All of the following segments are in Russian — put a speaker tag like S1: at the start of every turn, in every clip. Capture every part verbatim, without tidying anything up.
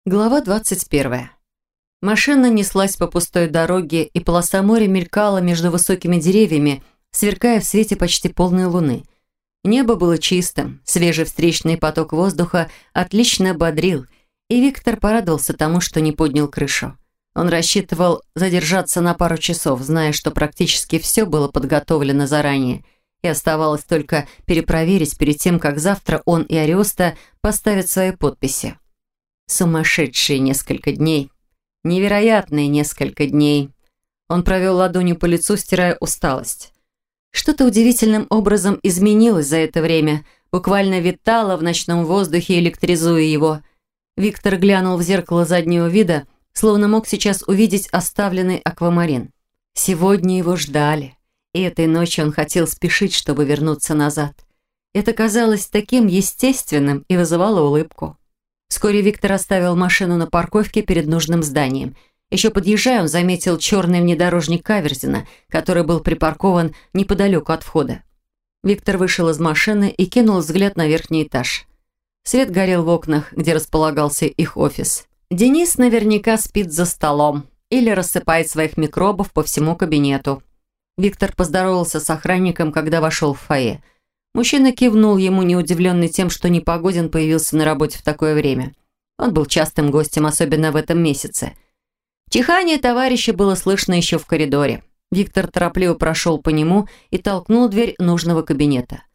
S1: Глава двадцать первая. Машина неслась по пустой дороге, и полоса моря мелькала между высокими деревьями, сверкая в свете почти полной луны. Небо было чистым, свежий встречный поток воздуха отлично бодрил, и Виктор порадовался тому, что не поднял крышу. Он рассчитывал задержаться на пару часов, зная, что практически все было подготовлено заранее, и оставалось только перепроверить перед тем, как завтра он и Ариоста поставят свои подписи. Сумасшедшие несколько дней. Невероятные несколько дней. Он провел ладонью по лицу, стирая усталость. Что-то удивительным образом изменилось за это время, буквально витало в ночном воздухе, электризуя его. Виктор глянул в зеркало заднего вида, словно мог сейчас увидеть оставленный аквамарин. Сегодня его ждали, и этой ночью он хотел спешить, чтобы вернуться назад. Это казалось таким естественным и вызывало улыбку. Вскоре Виктор оставил машину на парковке перед нужным зданием. Еще подъезжая, он заметил черный внедорожник Каверзина, который был припаркован неподалеку от входа. Виктор вышел из машины и кинул взгляд на верхний этаж. Свет горел в окнах, где располагался их офис. Денис наверняка спит за столом или рассыпает своих микробов по всему кабинету. Виктор поздоровался с охранником, когда вошел в фойе. Мужчина кивнул ему, не удивленный тем, что Непогодин появился на работе в такое время. Он был частым гостем, особенно в этом месяце. Чихание товарища было слышно еще в коридоре. Виктор торопливо прошел по нему и толкнул дверь нужного кабинета.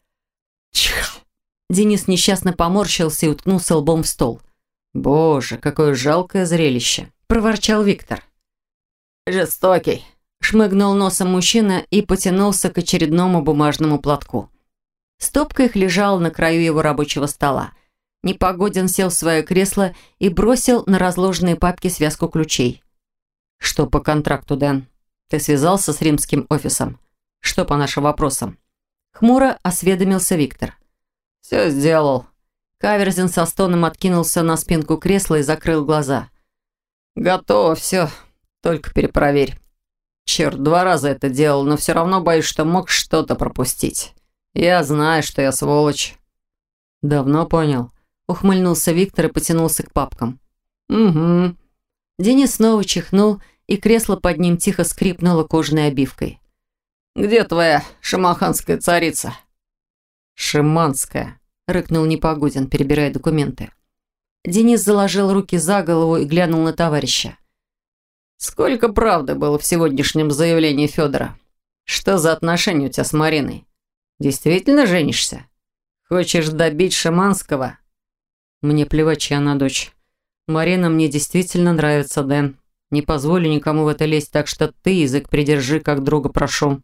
S1: Чих! Денис несчастно поморщился и уткнулся лбом в стол. «Боже, какое жалкое зрелище!» – проворчал Виктор. «Жестокий!» – шмыгнул носом мужчина и потянулся к очередному бумажному платку. Стопка их лежала на краю его рабочего стола. Непогодин сел в свое кресло и бросил на разложенные папки связку ключей. «Что по контракту, Дэн? Ты связался с римским офисом? Что по нашим вопросам?» Хмуро осведомился Виктор. «Все сделал». Каверзин со стоном откинулся на спинку кресла и закрыл глаза. «Готово все, только перепроверь. Черт, два раза это делал, но все равно боюсь, что мог что-то пропустить. Я знаю, что я сволочь». «Давно понял», — ухмыльнулся Виктор и потянулся к папкам. «Угу». Денис снова чихнул, и кресло под ним тихо скрипнуло кожаной обивкой. «Где твоя шамаханская царица?» «Шиманская», — рыкнул Непогодин, перебирая документы. Денис заложил руки за голову и глянул на товарища. «Сколько правды было в сегодняшнем заявлении Федора? Что за отношения у тебя с Мариной? Действительно женишься? Хочешь добить Шиманского?» «Мне плевать, чья она дочь. Марина мне действительно нравится, Дэн. Не позволю никому в это лезть, так что ты язык придержи, как друга прошу».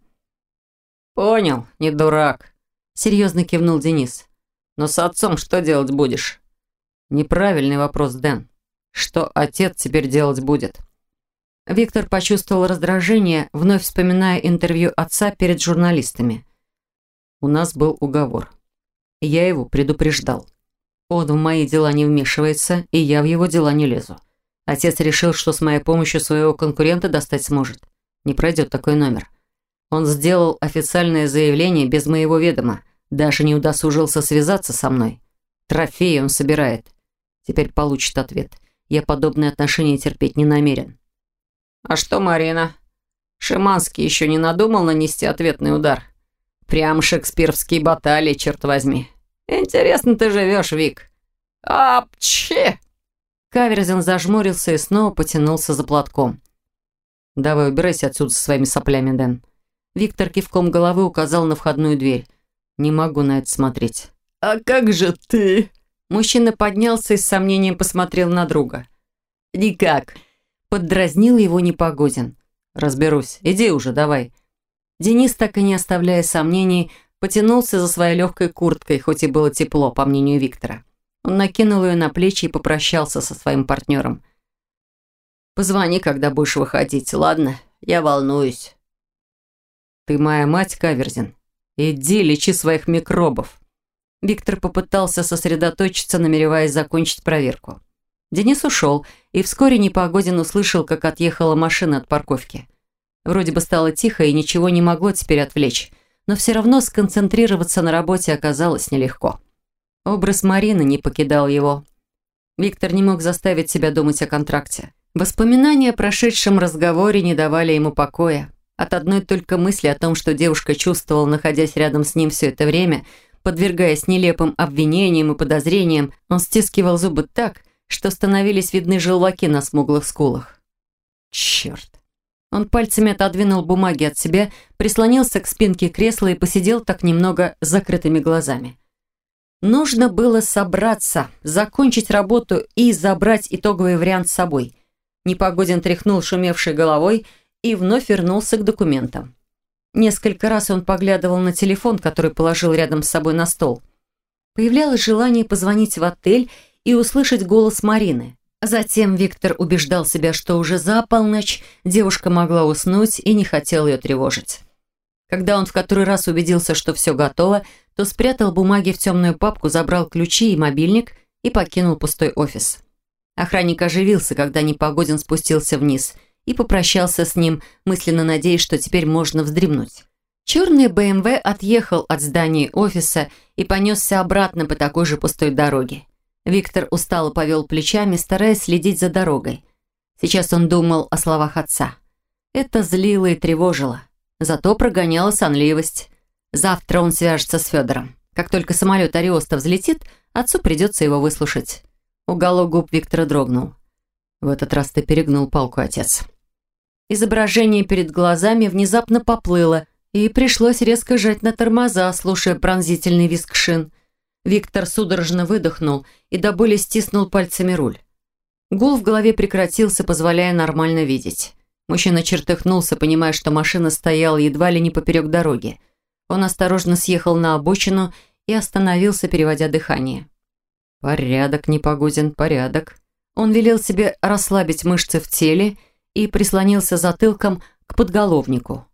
S1: «Понял, не дурак», — серьезно кивнул Денис. «Но с отцом что делать будешь?» «Неправильный вопрос, Дэн. Что отец теперь делать будет?» Виктор почувствовал раздражение, вновь вспоминая интервью отца перед журналистами. «У нас был уговор. Я его предупреждал. Он в мои дела не вмешивается, и я в его дела не лезу. Отец решил, что с моей помощью своего конкурента достать сможет. Не пройдет такой номер. Он сделал официальное заявление без моего ведома, даже не удосужился связаться со мной. Трофеи он собирает. Теперь получит ответ. Я подобные отношения терпеть не намерен». «А что Марина? Шиманский еще не надумал нанести ответный удар? Прям шекспировские баталии, черт возьми. Интересно ты живешь, Вик. Апчхи!» Каверзин зажмурился и снова потянулся за платком. «Давай убирайся отсюда со своими соплями, Дэн». Виктор кивком головы указал на входную дверь. «Не могу на это смотреть». «А как же ты?» Мужчина поднялся и с сомнением посмотрел на друга. «Никак». Поддразнил его Непогодин. «Разберусь. Иди уже, давай». Денис, так и не оставляя сомнений, потянулся за своей легкой курткой, хоть и было тепло, по мнению Виктора. Он накинул ее на плечи и попрощался со своим партнером. «Позвони, когда будешь выходить, ладно? Я волнуюсь». «Ты моя мать, Каверзин. Иди, лечи своих микробов». Виктор попытался сосредоточиться, намереваясь закончить проверку. Денис ушел, и вскоре Непогодин услышал, как отъехала машина от парковки. Вроде бы стало тихо, и ничего не могло теперь отвлечь, но все равно сконцентрироваться на работе оказалось нелегко. Образ Марины не покидал его. Виктор не мог заставить себя думать о контракте. Воспоминания о прошедшем разговоре не давали ему покоя. От одной только мысли о том, что девушка чувствовала, находясь рядом с ним все это время, подвергаясь нелепым обвинениям и подозрениям, он стискивал зубы так, что становились видны желваки на смуглых скулах. Черт! Он пальцами отодвинул бумаги от себя, прислонился к спинке кресла и посидел так немного с закрытыми глазами. Нужно было собраться, закончить работу и забрать итоговый вариант с собой. Непогодин тряхнул шумевшей головой и вновь вернулся к документам. Несколько раз он поглядывал на телефон, который положил рядом с собой на стол. Появлялось желание позвонить в отель и услышать голос Марины. Затем Виктор убеждал себя, что уже за полночь девушка могла уснуть и не хотел ее тревожить. Когда он в который раз убедился, что все готово, то спрятал бумаги в темную папку, забрал ключи и мобильник и покинул пустой офис. Охранник оживился, когда Непогодин спустился вниз и попрощался с ним, мысленно надеясь, что теперь можно вздремнуть. Черный бэ эм вэ отъехал от здания офиса и понесся обратно по такой же пустой дороге. Виктор устало повел плечами, стараясь следить за дорогой. Сейчас он думал о словах отца. Это злило и тревожило. Зато прогоняла сонливость. Завтра он свяжется с Федором. Как только самолет Ариоста взлетит, отцу придется его выслушать. Уголок губ Виктора дрогнул. «В этот раз ты перегнул палку, отец». Изображение перед глазами внезапно поплыло, и пришлось резко жать на тормоза, слушая пронзительный визг шин. Виктор судорожно выдохнул и до боли стиснул пальцами руль. Гул в голове прекратился, позволяя нормально видеть. Мужчина чертыхнулся, понимая, что машина стояла едва ли не поперек дороги. Он осторожно съехал на обочину и остановился, переводя дыхание. «Порядок, Непогодин, порядок». Он велел себе расслабить мышцы в теле и прислонился затылком к подголовнику.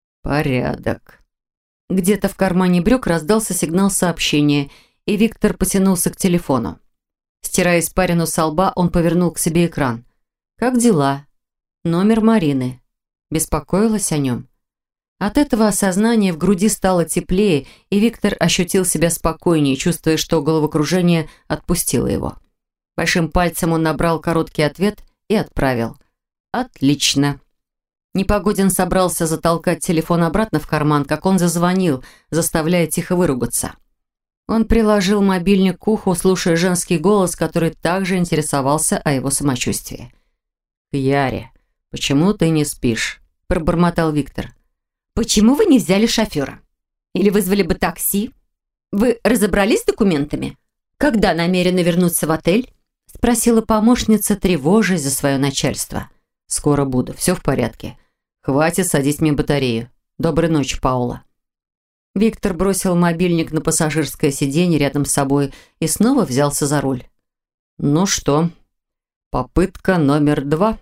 S1: «Порядок». Где-то в кармане брюк раздался сигнал сообщения, и Виктор потянулся к телефону. Стирая испарину со лба, он повернул к себе экран. «Как дела?» Номер Марины. Беспокоилась о нем. От этого осознания в груди стало теплее, и Виктор ощутил себя спокойнее, чувствуя, что головокружение отпустило его. Большим пальцем он набрал короткий ответ и отправил. «Отлично». Непогодин собрался затолкать телефон обратно в карман, как он зазвонил, заставляя тихо выругаться. Он приложил мобильник к уху, слушая женский голос, который также интересовался о его самочувствии. «Яре, почему ты не спишь?» – пробормотал Виктор. «Почему вы не взяли шофера? Или вызвали бы такси? Вы разобрались с документами? Когда намерены вернуться в отель?» – спросила помощница, тревожась за свое начальство. «Скоро буду, все в порядке. Хватит садить мне батарею. Доброй ночи, Паула». Виктор бросил мобильник на пассажирское сиденье рядом с собой и снова взялся за руль. «Ну что, попытка номер два».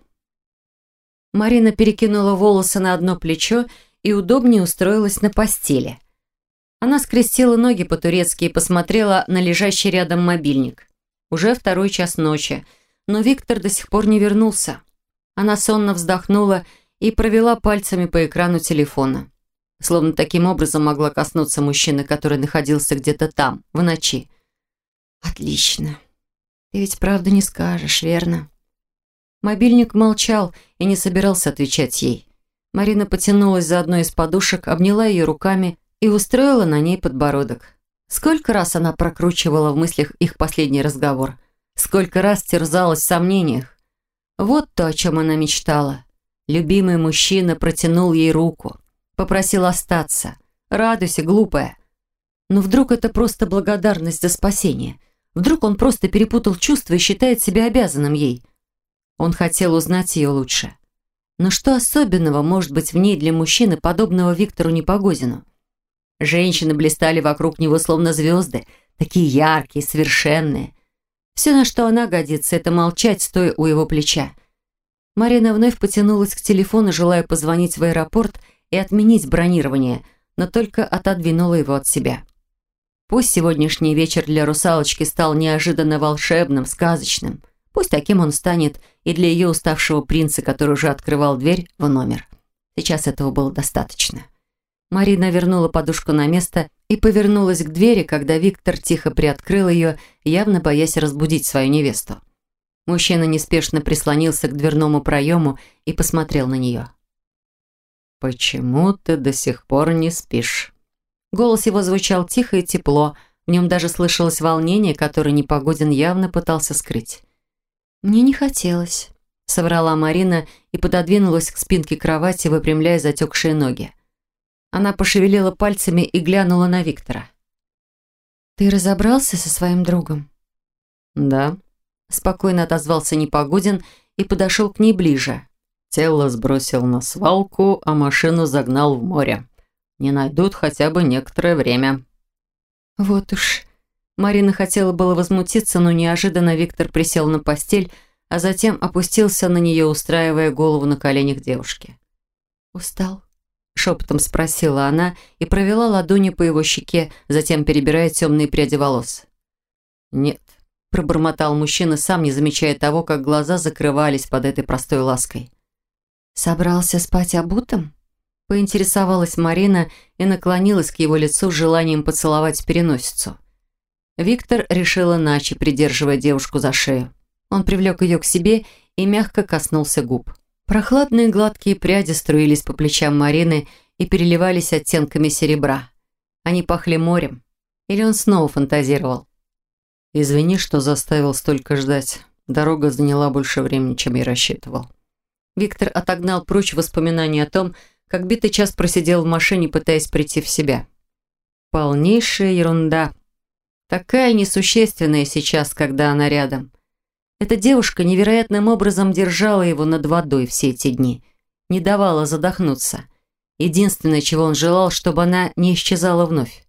S1: Марина перекинула волосы на одно плечо и удобнее устроилась на постели. Она скрестила ноги по-турецки и посмотрела на лежащий рядом мобильник. Уже второй час ночи, но Виктор до сих пор не вернулся. Она сонно вздохнула и провела пальцами по экрану телефона. Словно таким образом могла коснуться мужчины, который находился где-то там, в ночи. «Отлично. Ты ведь правда не скажешь, верно?» Мобильник молчал и не собирался отвечать ей. Марина потянулась за одной из подушек, обняла ее руками и устроила на ней подбородок. Сколько раз она прокручивала в мыслях их последний разговор. Сколько раз терзалась в сомнениях. Вот то, о чем она мечтала. Любимый мужчина протянул ей руку. Попросил остаться. «Радуйся, глупая». Но вдруг это просто благодарность за спасение. Вдруг он просто перепутал чувства и считает себя обязанным ей. Он хотел узнать ее лучше. Но что особенного может быть в ней для мужчины, подобного Виктору Непогодину? Женщины блистали вокруг него словно звезды, такие яркие, совершенные. Все, на что она годится, это молчать, стоя у его плеча. Марина вновь потянулась к телефону, желая позвонить в аэропорт и отменить бронирование, но только отодвинула его от себя. Пусть сегодняшний вечер для русалочки стал неожиданно волшебным, сказочным. Пусть таким он станет и для ее уставшего принца, который уже открывал дверь в номер. Сейчас этого было достаточно. Марина вернула подушку на место и повернулась к двери, когда Виктор тихо приоткрыл ее, явно боясь разбудить свою невесту. Мужчина неспешно прислонился к дверному проему и посмотрел на нее. «Почему ты до сих пор не спишь?» Голос его звучал тихо и тепло, в нем даже слышалось волнение, которое Непогодин явно пытался скрыть. «Мне не хотелось», — соврала Марина и пододвинулась к спинке кровати, выпрямляя затекшие ноги. Она пошевелила пальцами и глянула на Виктора. «Ты разобрался со своим другом?» «Да», — спокойно отозвался Непогодин и подошел к ней ближе. «Тело сбросил на свалку, а машину загнал в море. Не найдут хотя бы некоторое время». «Вот уж». Марина хотела было возмутиться, но неожиданно Виктор присел на постель, а затем опустился на нее, устраивая голову на коленях девушки. «Устал?» — шепотом спросила она и провела ладонью по его щеке, затем перебирая темные пряди волос. «Нет», — пробормотал мужчина, сам не замечая того, как глаза закрывались под этой простой лаской. «Собрался спать обутым?» — поинтересовалась Марина и наклонилась к его лицу с желанием поцеловать в переносицу. Виктор решил иначе, придерживая девушку за шею. Он привлек ее к себе и мягко коснулся губ. Прохладные гладкие пряди струились по плечам Марины и переливались оттенками серебра. Они пахли морем. Или он снова фантазировал? «Извини, что заставил столько ждать. Дорога заняла больше времени, чем я рассчитывал». Виктор отогнал прочь воспоминания о том, как битый час просидел в машине, пытаясь прийти в себя. Полнейшая ерунда. Такая несущественная сейчас, когда она рядом. Эта девушка невероятным образом держала его над водой все эти дни, не давала задохнуться. Единственное, чего он желал, чтобы она не исчезала вновь.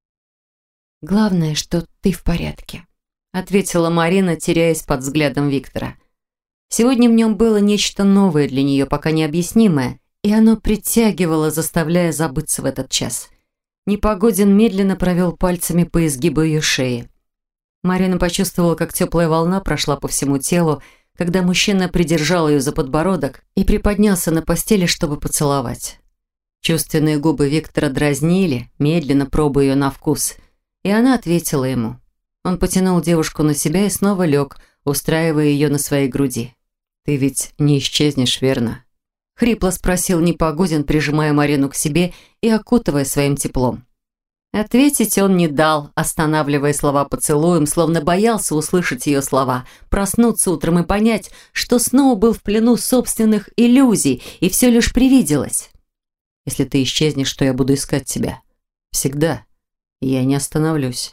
S1: «Главное, что ты в порядке», — ответила Марина, теряясь под взглядом Виктора. Сегодня в нем было нечто новое для нее, пока необъяснимое, и оно притягивало, заставляя забыться в этот час. Непогодин медленно провел пальцами по изгибу ее шеи. Марина почувствовала, как теплая волна прошла по всему телу, когда мужчина придержал ее за подбородок и приподнялся на постели, чтобы поцеловать. Чувственные губы Виктора дразнили, медленно пробуя ее на вкус, и она ответила ему. Он потянул девушку на себя и снова лег, устраивая ее на своей груди. «Ты ведь не исчезнешь, верно?» — хрипло спросил Непогодин, прижимая Марину к себе и окутывая своим теплом. Ответить он не дал, останавливая слова поцелуем, словно боялся услышать ее слова, проснуться утром и понять, что снова был в плену собственных иллюзий, и все лишь привиделось. «Если ты исчезнешь, то я буду искать тебя. Всегда. И я не остановлюсь».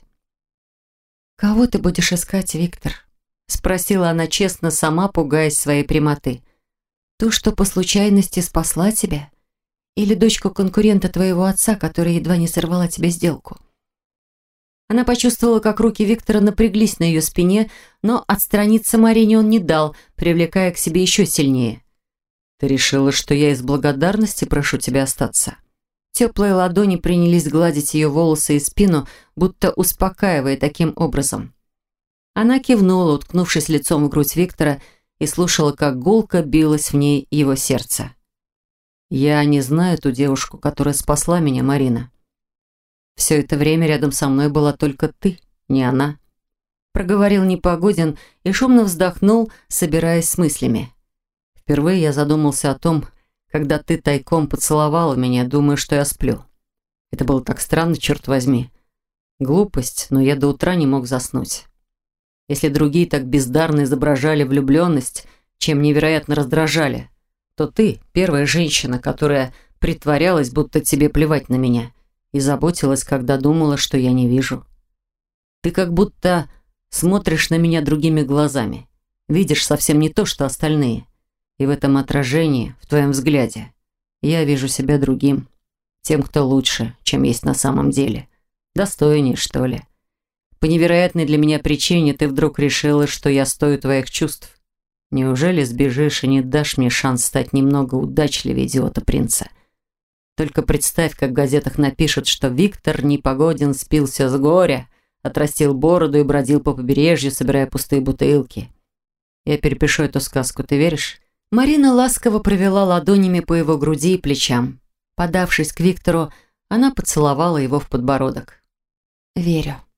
S1: «Кого ты будешь искать, Виктор?» — спросила она честно, сама пугаясь своей прямоты. «Ту, что по случайности спасла тебя? Или дочку конкурента твоего отца, которая едва не сорвала тебе сделку?» Она почувствовала, как руки Виктора напряглись на ее спине, но отстраниться Марине он не дал, привлекая к себе еще сильнее. «Ты решила, что я из благодарности прошу тебя остаться?» Теплые ладони принялись гладить ее волосы и спину, будто успокаивая таким образом. Она кивнула, уткнувшись лицом в грудь Виктора, и слушала, как гулко билось в ней его сердце. «Я не знаю ту девушку, которая спасла меня, Марина. Все это время рядом со мной была только ты, не она», — проговорил Непогодин и шумно вздохнул, собираясь с мыслями. «Впервые я задумался о том, когда ты тайком поцеловала меня, думая, что я сплю. Это было так странно, черт возьми. Глупость, но я до утра не мог заснуть. Если другие так бездарно изображали влюбленность, чем невероятно раздражали, то ты первая женщина, которая притворялась, будто тебе плевать на меня, и заботилась, когда думала, что я не вижу. Ты как будто смотришь на меня другими глазами, видишь совсем не то, что остальные. И в этом отражении, в твоем взгляде, я вижу себя другим, тем, кто лучше, чем есть на самом деле. Достойнее, что ли. По невероятной для меня причине ты вдруг решила, что я стою твоих чувств. Неужели сбежишь и не дашь мне шанс стать немного удачливее идиота-принца? Только представь, как в газетах напишут, что Виктор Непогодин спился с горя, отрастил бороду и бродил по побережью, собирая пустые бутылки. Я перепишу эту сказку, ты веришь?» Марина ласково провела ладонями по его груди и плечам. Подавшись к Виктору, она поцеловала его в подбородок. «Верю».